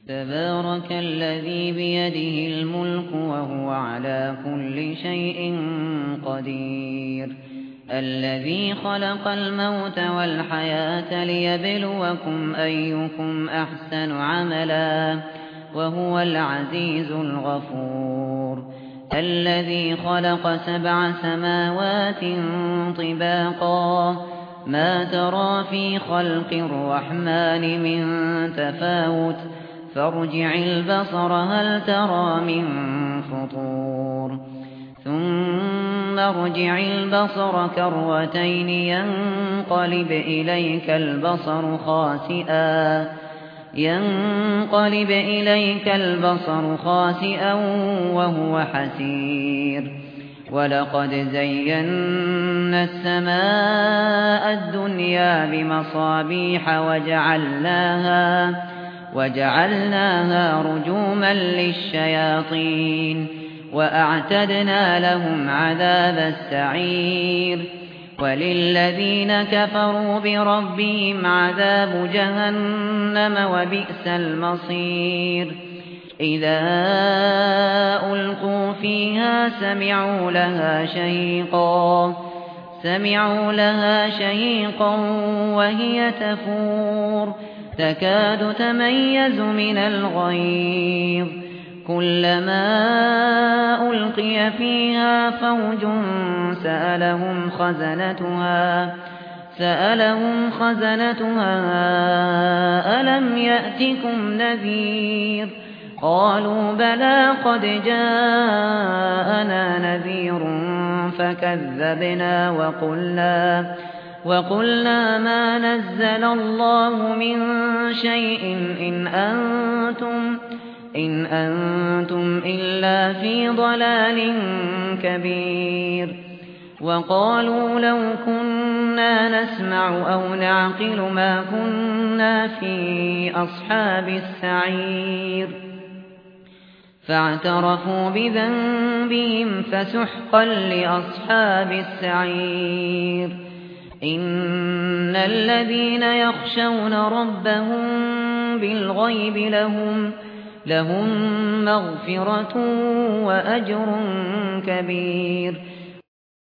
تبارك الذي بيده الملك وهو على كل شيء قدير الذي خلق الموت والحياة ليبلوكم أيكم أحسن عملا وهو العزيز الغفور الذي خلق 7 سماوات طباقا ما ترى في خلق الرحمن من تفاوت فارجع البصر هل ترى من فطور ثم ارجع البصر كرتين ينقلب إليك البصر خاسئا وهو حسير ولقد زينا السماء الدنيا بمصابيح وجعلناها رجوما للشياطين وأعتدنا لهم عذاب السعير وللذين كفروا بربهم عذاب جهنم وبئس المصير إذا ألقوا فيها سمعوا لها شهيقا وهي تفور تكاد تميز من الغيظ كلما ألقي فيها فوج سألهم خزنتها ألم يأتكم نذير قالوا بلى قد جاءنا نذير فكذبنا وقلنا ما نزل الله من شيء إن أنتم إلا في ضلال كبير وقالوا لو كنا نسمع أو نعقل ما كنا في أصحاب السعير فاعترفوا بذنبهم فسحقا لأصحاب السعير إن الذين يخشون ربهم بالغيب لهم مغفرة وأجر كبير